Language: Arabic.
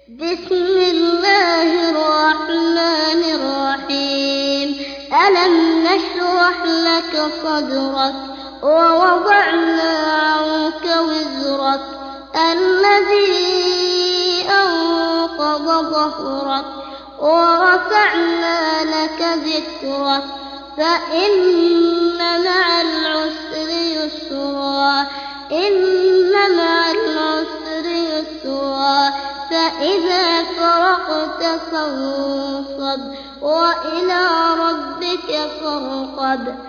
بسم الله الرحمن الرحيم. ألم نشرح لك صدرك ووضعنا عنك وزرك الذي أنقض ظهرك ورفعنا لك ذكرك فإن مع العسر يسرا إن مع العسر يسرا فإذا فرغت فانصب وإلى ربك فارغب